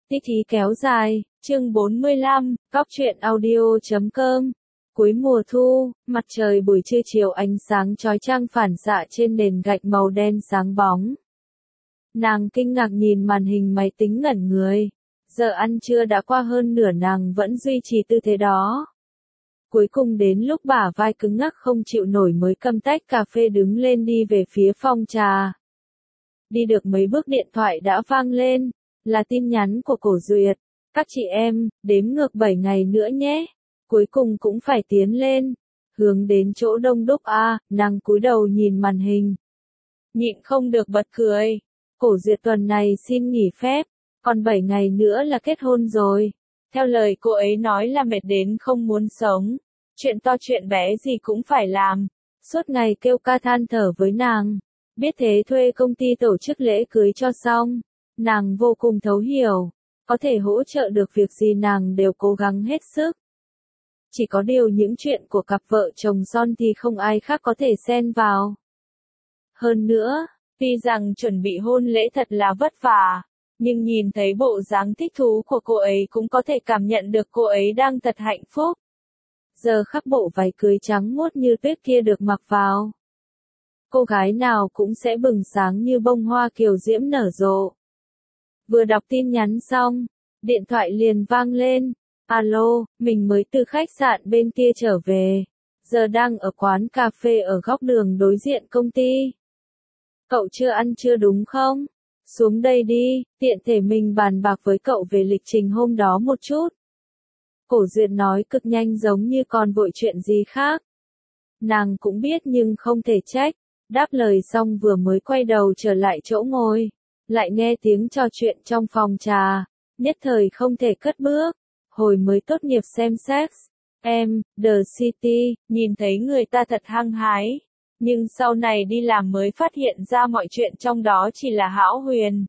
Tí thí kéo dài, chương 45, Cóc truyện audio.com. Cuối mùa thu, mặt trời buổi trưa chiều ánh sáng chói chang phản xạ trên nền gạch màu đen sáng bóng. Nàng kinh ngạc nhìn màn hình máy tính ngẩn người. Giờ ăn trưa đã qua hơn nửa nàng vẫn duy trì tư thế đó. Cuối cùng đến lúc bả vai cứng ngắc không chịu nổi mới cầm tách cà phê đứng lên đi về phía phòng trà. Đi được mấy bước điện thoại đã vang lên, là tin nhắn của Cổ Duyệt. Các chị em, đếm ngược 7 ngày nữa nhé. Cuối cùng cũng phải tiến lên. Hướng đến chỗ đông đúc nàng cúi đầu nhìn màn hình. Nhịn không được bật cười. Cổ Duyệt tuần này xin nghỉ phép, còn 7 ngày nữa là kết hôn rồi. Theo lời cô ấy nói là mệt đến không muốn sống. Chuyện to chuyện bé gì cũng phải làm. Suốt ngày kêu ca than thở với nàng. Biết thế thuê công ty tổ chức lễ cưới cho xong. Nàng vô cùng thấu hiểu. Có thể hỗ trợ được việc gì nàng đều cố gắng hết sức. Chỉ có điều những chuyện của cặp vợ chồng son thì không ai khác có thể xen vào. Hơn nữa, tuy rằng chuẩn bị hôn lễ thật là vất vả, nhưng nhìn thấy bộ dáng thích thú của cô ấy cũng có thể cảm nhận được cô ấy đang thật hạnh phúc. Giờ khắc bộ váy cưới trắng muốt như tuyết kia được mặc vào. Cô gái nào cũng sẽ bừng sáng như bông hoa kiều diễm nở rộ. Vừa đọc tin nhắn xong, điện thoại liền vang lên. Alo, mình mới từ khách sạn bên kia trở về. Giờ đang ở quán cà phê ở góc đường đối diện công ty. Cậu chưa ăn trưa đúng không? Xuống đây đi, tiện thể mình bàn bạc với cậu về lịch trình hôm đó một chút. Cổ Duyệt nói cực nhanh giống như còn vội chuyện gì khác. Nàng cũng biết nhưng không thể trách. Đáp lời xong vừa mới quay đầu trở lại chỗ ngồi. Lại nghe tiếng trò chuyện trong phòng trà. Nhất thời không thể cất bước. Hồi mới tốt nghiệp xem Sex, The City, nhìn thấy người ta thật hăng hái. Nhưng sau này đi làm mới phát hiện ra mọi chuyện trong đó chỉ là hão huyền.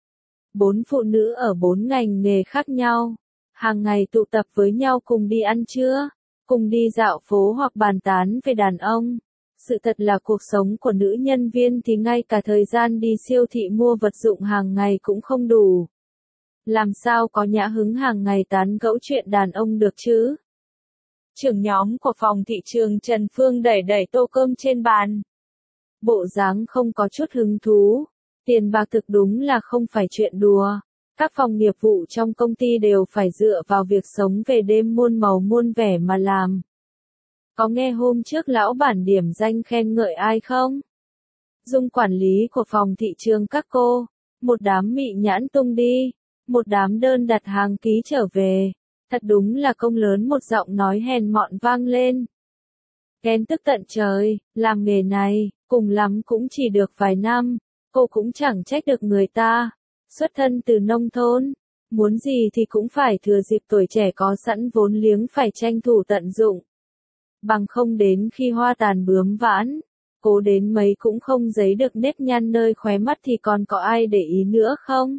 4 phụ nữ ở 4 ngành nghề khác nhau. Hàng ngày tụ tập với nhau cùng đi ăn trưa, cùng đi dạo phố hoặc bàn tán về đàn ông. Sự thật là cuộc sống của nữ nhân viên thì ngay cả thời gian đi siêu thị mua vật dụng hàng ngày cũng không đủ. Làm sao có nhã hứng hàng ngày tán gẫu chuyện đàn ông được chứ? Trưởng nhóm của phòng thị trường Trần Phương đẩy tô cơm trên bàn. Bộ dáng không có chút hứng thú. Tiền bạc thực đúng là không phải chuyện đùa. Các phòng nghiệp vụ trong công ty đều phải dựa vào việc sống về đêm muôn màu muôn vẻ mà làm. Có nghe hôm trước lão bản điểm danh khen ngợi ai không? Dung quản lý của phòng thị trường các cô. Một đám mị nhãn tung đi. Một đám đơn đặt hàng ký trở về. Thật đúng là công lớn, một giọng nói hèn mọn vang lên. Ghen tức tận trời, làm nghề này, cùng lắm cũng chỉ được vài năm, cô cũng chẳng trách được người ta. Xuất thân từ nông thôn, muốn gì thì cũng phải thừa dịp tuổi trẻ có sẵn vốn liếng phải tranh thủ tận dụng. Bằng không đến khi hoa tàn bướm vãn, cố đến mấy cũng không giấy được nếp nhăn nơi khóe mắt thì còn có ai để ý nữa không?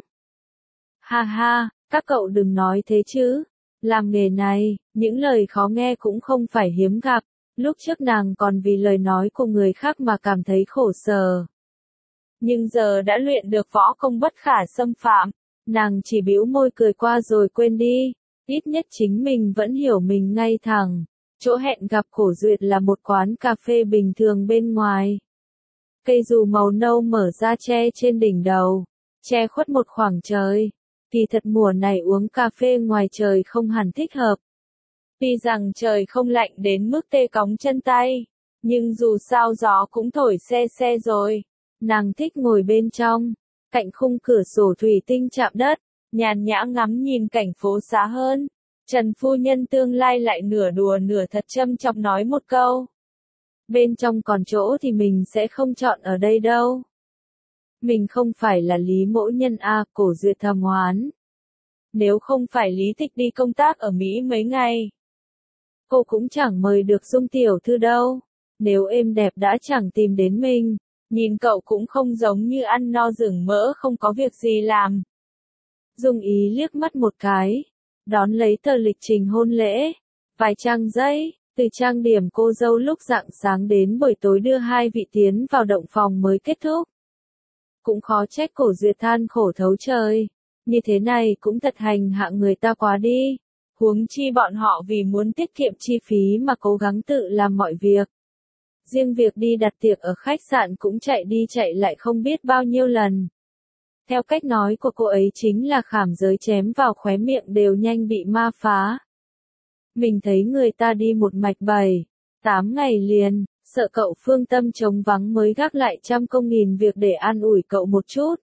Ha ha, các cậu đừng nói thế chứ. Làm nghề này, những lời khó nghe cũng không phải hiếm gặp. Lúc trước nàng còn vì lời nói của người khác mà cảm thấy khổ sở. Nhưng giờ đã luyện được võ công bất khả xâm phạm. Nàng chỉ bĩu môi cười qua rồi quên đi. Ít nhất chính mình vẫn hiểu mình ngay thẳng. Chỗ hẹn gặp Cổ Duyệt là một quán cà phê bình thường bên ngoài. Cây dù màu nâu mở ra che trên đỉnh đầu. Che khuất một khoảng trời. Kỳ thật mùa này uống cà phê ngoài trời không hẳn thích hợp. Tuy rằng trời không lạnh đến mức tê cóng chân tay, nhưng dù sao gió cũng thổi se se rồi. Nàng thích ngồi bên trong, cạnh khung cửa sổ thủy tinh chạm đất, nhàn nhã ngắm nhìn cảnh phố xá hơn. Trần phu nhân tương lai lại nửa đùa nửa thật châm chọc nói một câu. Bên trong còn chỗ thì mình sẽ không chọn ở đây đâu. Mình không phải là Lý Mỗ Nhân Cổ Duyệt thầm hoán. Nếu không phải Lý Tịch đi công tác ở Mỹ mấy ngày, cô cũng chẳng mời được Dung tiểu thư đâu. Nếu êm đẹp đã chẳng tìm đến mình, nhìn cậu cũng không giống như ăn no rừng mỡ không có việc gì làm. Dung ý liếc mắt một cái, đón lấy tờ lịch trình hôn lễ, vài trang giấy, từ trang điểm cô dâu lúc rạng sáng đến buổi tối đưa hai vị tiến vào động phòng mới kết thúc. Cũng khó trách Cổ Duyệt than khổ thấu trời. Như thế này cũng thật hành hạ người ta quá đi. Huống chi bọn họ vì muốn tiết kiệm chi phí mà cố gắng tự làm mọi việc. Riêng việc đi đặt tiệc ở khách sạn cũng chạy đi chạy lại không biết bao nhiêu lần. Theo cách nói của cô ấy chính là khảm giới chém vào khóe miệng đều nhanh bị ma phá. Mình thấy người ta đi một mạch 7, 8 ngày liền, sợ cậu phương tâm trống vắng mới gác lại trăm công nghìn việc để an ủi cậu một chút.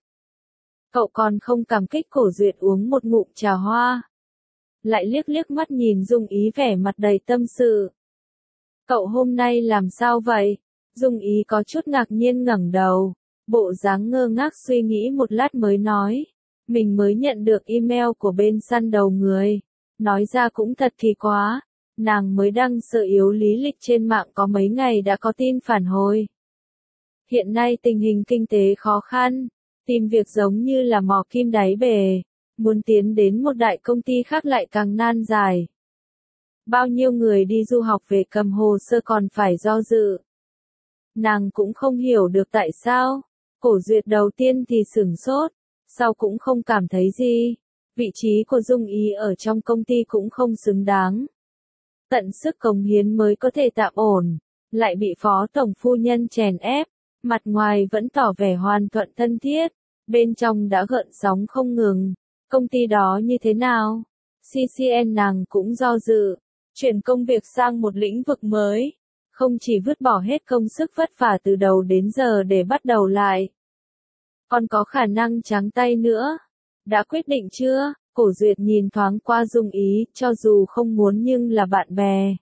Cậu còn không cảm kích Cổ Duyệt uống một ngụm trà hoa. Lại liếc liếc mắt nhìn Dung Ý vẻ mặt đầy tâm sự. Cậu hôm nay làm sao vậy? Dung Ý có chút ngạc nhiên ngẩng đầu, bộ dáng ngơ ngác suy nghĩ một lát mới nói. Mình mới nhận được email của bên săn đầu người. Nói ra cũng thật kỳ quá. Nàng mới đăng sơ yếu lý lịch trên mạng có mấy ngày đã có tin phản hồi. Hiện nay tình hình kinh tế khó khăn, tìm việc giống như là mò kim đáy bể, muốn tiến đến một đại công ty khác lại càng nan giải. Bao nhiêu người đi du học về cầm hồ sơ còn phải do dự. Nàng cũng không hiểu được tại sao. Cổ Duyệt đầu tiên thì sửng sốt, sau cũng không cảm thấy gì. Vị trí của Dung Ý ở trong công ty cũng không xứng đáng. Tận sức cống hiến mới có thể tạm ổn, lại bị phó tổng phu nhân chèn ép, mặt ngoài vẫn tỏ vẻ hoàn thuận thân thiết, bên trong đã gợn sóng không ngừng. Công ty đó như thế nào? CCN nàng cũng do dự, chuyển công việc sang một lĩnh vực mới, không chỉ vứt bỏ hết công sức vất vả từ đầu đến giờ để bắt đầu lại, còn có khả năng trắng tay nữa. Đã quyết định chưa? Cổ Duyệt nhìn thoáng qua Dung Ý, cho dù không muốn nhưng là bạn bè.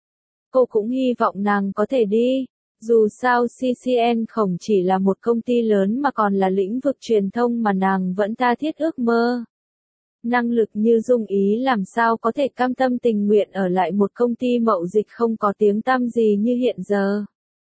Cô cũng hy vọng nàng có thể đi. Dù sao CCN không chỉ là một công ty lớn mà còn là lĩnh vực truyền thông mà nàng vẫn tha thiết ước mơ. Năng lực như Dung Ý làm sao có thể cam tâm tình nguyện ở lại một công ty mậu dịch không có tiếng tăm gì như hiện giờ.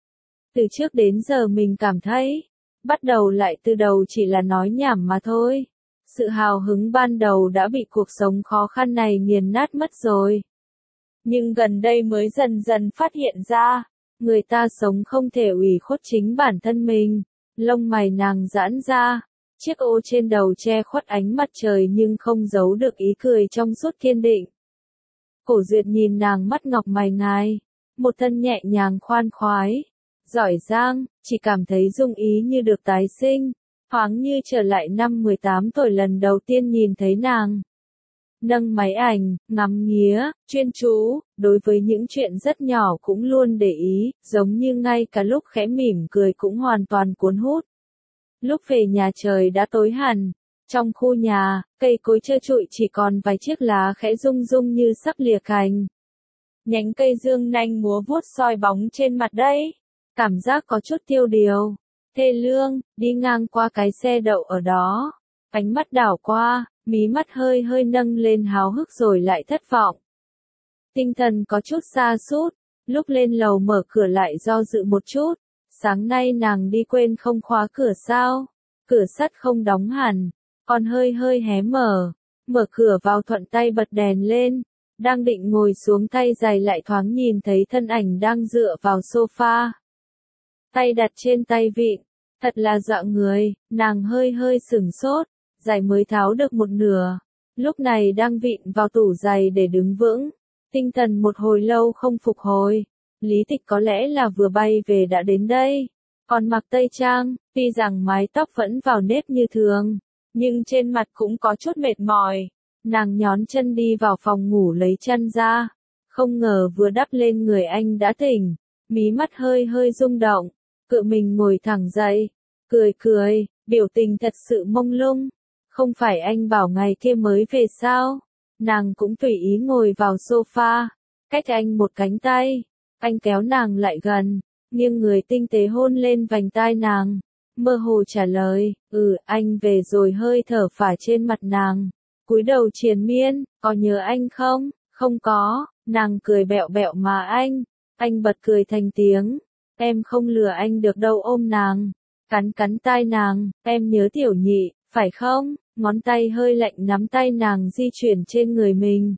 Từ trước đến giờ mình cảm thấy, bắt đầu lại từ đầu chỉ là nói nhảm mà thôi. Sự hào hứng ban đầu đã bị cuộc sống khó khăn này nghiền nát mất rồi. Nhưng gần đây mới dần dần phát hiện ra, người ta sống không thể ủy khuất chính bản thân mình. Lông mày nàng giãn ra, chiếc ô trên đầu che khuất ánh mặt trời nhưng không giấu được ý cười trong suốt kiên định. Cổ Duyệt nhìn nàng mắt ngọc mày ngài, một thân nhẹ nhàng khoan khoái, giỏi giang, chỉ cảm thấy Dung Ý như được tái sinh. Thoáng như trở lại năm 18 tuổi lần đầu tiên nhìn thấy nàng. Nâng máy ảnh, ngắm nghía, chuyên chú, đối với những chuyện rất nhỏ cũng luôn để ý, giống như ngay cả lúc khẽ mỉm cười cũng hoàn toàn cuốn hút. Lúc về nhà trời đã tối hẳn, trong khu nhà, cây cối trơ trụi chỉ còn vài chiếc lá khẽ rung rung như sắp lìa cành. Nhánh cây dương nanh múa vuốt soi bóng trên mặt đất, cảm giác có chút tiêu điều. Thê lương, đi ngang qua cái xe đậu ở đó, ánh mắt đảo qua, mí mắt hơi hơi nâng lên háo hức rồi lại thất vọng. Tinh thần có chút sa sút, lúc lên lầu mở cửa lại do dự một chút, sáng nay nàng đi quên không khóa cửa sao, cửa sắt không đóng hẳn, còn hơi hơi hé mở cửa vào thuận tay bật đèn lên, đang định ngồi xuống tay giày lại thoáng nhìn thấy thân ảnh đang dựa vào sofa. Tay đặt trên tay vịn, thật là dọa người, nàng hơi hơi sửng sốt, giày mới tháo được một nửa, lúc này đang vịn vào tủ giày để đứng vững, tinh thần một hồi lâu không phục hồi, Lý Tịch có lẽ là vừa bay về đã đến đây, còn mặc tây trang, tuy rằng mái tóc vẫn vào nếp như thường, nhưng trên mặt cũng có chút mệt mỏi, nàng nhón chân đi vào phòng ngủ lấy chăn ra, không ngờ vừa đắp lên người anh đã tỉnh, mí mắt hơi hơi rung động. Cự mình ngồi thẳng dậy, cười, biểu tình thật sự mông lung. Không phải anh bảo ngày kia mới về sao? Nàng cũng tùy ý ngồi vào sofa, cách anh một cánh tay. Anh kéo nàng lại gần, nghiêng người tinh tế hôn lên vành tai nàng. Mơ hồ trả lời, anh về rồi hơi thở phả trên mặt nàng. Cúi đầu triền miên, có nhớ anh không? Không có, nàng cười bẹo bẹo mà anh bật cười thành tiếng. Em không lừa anh được đâu ôm nàng, cắn tai nàng, em nhớ tiểu nhị, phải không? Ngón tay hơi lạnh nắm tay nàng di chuyển trên người mình.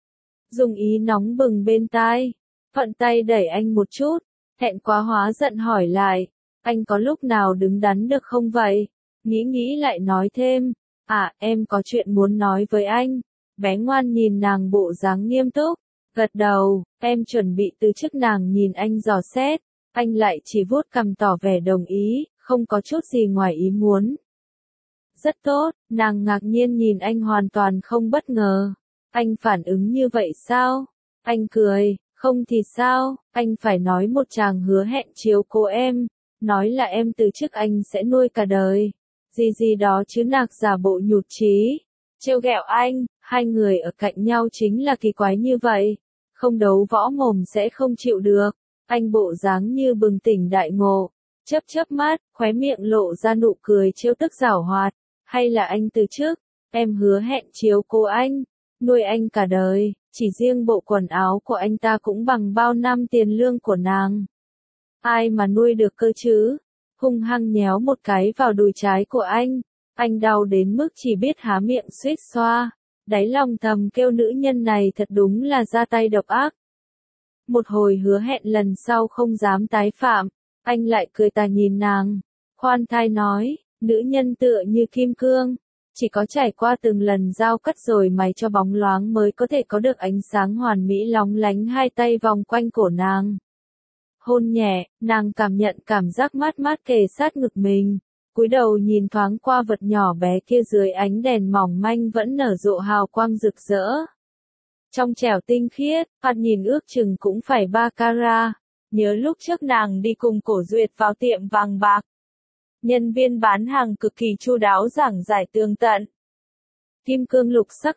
Dung Ý nóng bừng bên tai, thuận tay đẩy anh một chút, hẹn quá hóa giận hỏi lại, anh có lúc nào đứng đắn được không vậy? Nghĩ lại nói thêm, À, em có chuyện muốn nói với anh. Bé ngoan nhìn nàng bộ dáng nghiêm túc, gật đầu, em chuẩn bị từ chức. Nàng nhìn anh dò xét, anh lại chỉ vuốt cằm tỏ vẻ đồng ý, không có chút gì ngoài ý muốn. Rất tốt, nàng ngạc nhiên nhìn anh hoàn toàn không bất ngờ. Anh phản ứng như vậy sao? Anh cười, không thì sao, anh phải nói một chàng hứa hẹn chiếu cố em, nói là em từ chức anh sẽ nuôi cả đời. Gì đó chứ. Nạc giả bộ nhụt chí, trêu ghẹo anh, hai người ở cạnh nhau chính là kỳ quái như vậy. Không đấu võ mồm sẽ không chịu được. Anh bộ dáng như bừng tỉnh đại ngộ, chớp mắt, khóe miệng lộ ra nụ cười trêu tức giảo hoạt. Hay là anh từ chức, em hứa hẹn chiếu cố anh, nuôi anh cả đời, chỉ riêng bộ quần áo của anh ta cũng bằng bao năm tiền lương của nàng. Ai mà nuôi được cơ chứ? Hung hăng nhéo một cái vào đùi trái của anh đau đến mức chỉ biết há miệng suýt xoa. Đáy lòng thầm kêu nữ nhân này thật đúng là ra tay độc ác. Một hồi hứa hẹn lần sau không dám tái phạm, anh lại cười tà nhìn nàng, khoan thai nói, nữ nhân tựa như kim cương, chỉ có trải qua từng lần giao cắt rồi mài cho bóng loáng mới có thể có được ánh sáng hoàn mỹ lóng lánh. Hai tay vòng quanh cổ nàng, hôn nhẹ, nàng cảm nhận cảm giác mát mát kề sát ngực mình, cúi đầu nhìn thoáng qua vật nhỏ bé kia dưới ánh đèn mỏng manh vẫn nở rộ hào quang rực rỡ. Trong trẻo tinh khiết, thoạt nhìn ước chừng cũng phải 3 carat. Nhớ lúc trước nàng đi cùng Cổ Duyệt vào tiệm vàng bạc. Nhân viên bán hàng cực kỳ chu đáo giảng giải tường tận. Kim cương lục sắc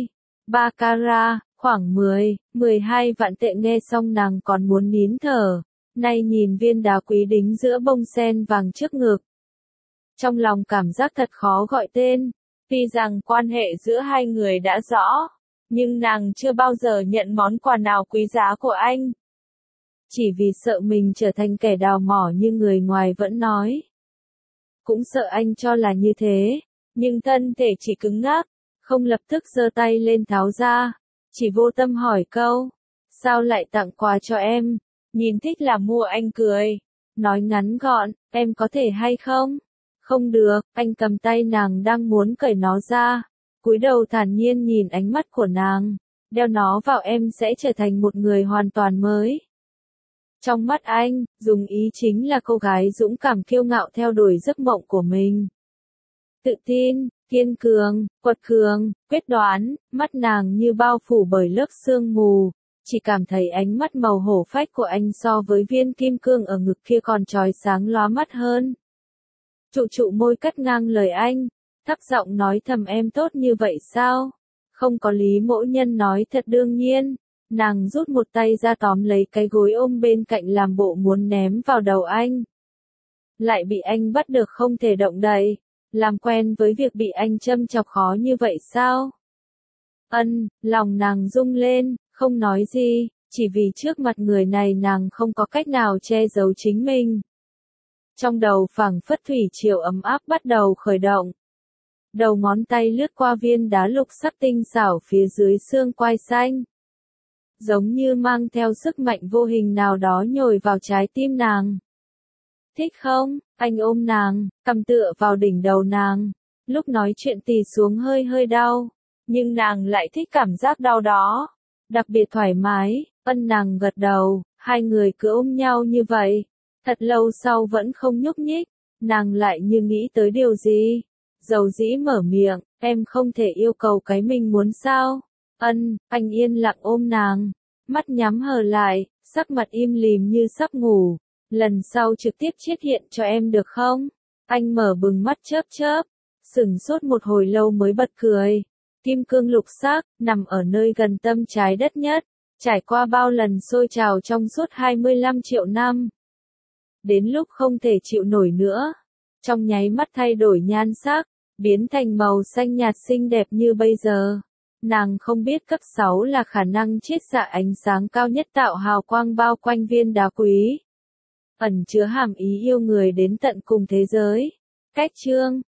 3 carat, khoảng 12 vạn tệ. Nghe xong nàng còn muốn nín thở. Nay nhìn viên đá quý đính giữa bông sen vàng trước ngực. Trong lòng cảm giác thật khó gọi tên. Tuy rằng quan hệ giữa hai người đã rõ, nhưng nàng chưa bao giờ nhận món quà nào quý giá của anh. Chỉ vì sợ mình trở thành kẻ đào mỏ như người ngoài vẫn nói. Cũng sợ anh cho là như thế, nhưng thân thể chỉ cứng ngắc, không lập tức giơ tay lên tháo ra, chỉ vô tâm hỏi câu, sao lại tặng quà cho em, nhìn thích là mua. Anh cười, nói ngắn gọn, em có thể hay không? Không được. Anh cầm tay nàng đang muốn cởi nó ra, cúi đầu thản nhiên nhìn ánh mắt của nàng, đeo nó vào em sẽ trở thành một người hoàn toàn mới. Trong mắt anh, dùng ý chính là cô gái dũng cảm kiêu ngạo theo đuổi giấc mộng của mình. Tự tin, kiên cường, quật cường, quyết đoán, mắt nàng như bao phủ bởi lớp sương mù, chỉ cảm thấy ánh mắt màu hổ phách của anh so với viên kim cương ở ngực kia còn chói sáng lóa mắt hơn. Trụ môi cắt ngang lời anh, thấp giọng nói thầm, em tốt như vậy sao? Không có lý. Mỗ nhân nói thật đương nhiên. Nàng rút một tay ra tóm lấy cái gối ôm bên cạnh làm bộ muốn ném vào đầu anh. Lại bị anh bắt được không thể động đậy. Làm quen với việc bị anh châm chọc khó như vậy sao? Lòng nàng rung lên, không nói gì, chỉ vì trước mặt người này nàng không có cách nào che giấu chính mình. Trong đầu phảng phất thủy triều ấm áp bắt đầu khởi động. Đầu ngón tay lướt qua viên đá lục sắc tinh xảo phía dưới xương quai xanh. Giống như mang theo sức mạnh vô hình nào đó nhồi vào trái tim nàng. Thích không? Anh ôm nàng, cầm tựa vào đỉnh đầu nàng. Lúc nói chuyện tì xuống hơi đau, nhưng nàng lại thích cảm giác đau đó. Đặc biệt thoải mái. Nàng gật đầu, hai người cứ ôm nhau như vậy. Thật lâu sau vẫn không nhúc nhích, nàng lại như nghĩ tới điều gì. Dầu dĩ mở miệng, em không thể yêu cầu cái mình muốn sao? Anh yên lặng ôm nàng, mắt nhắm hờ lại, sắc mặt im lìm như sắp ngủ. Lần sau trực tiếp chiết hiện cho em được không? Anh mở bừng mắt chớp, sửng sốt một hồi lâu mới bật cười. Kim cương lục sắc, nằm ở nơi gần tâm trái đất nhất, trải qua bao lần sôi trào trong suốt 25 triệu năm. Đến lúc không thể chịu nổi nữa, trong nháy mắt thay đổi nhan sắc, biến thành màu xanh nhạt xinh đẹp như bây giờ. Nàng không biết cấp 6 là khả năng chiết xạ ánh sáng cao nhất tạo hào quang bao quanh viên đá quý. Ẩn chứa hàm ý yêu người đến tận cùng thế giới. Cách chương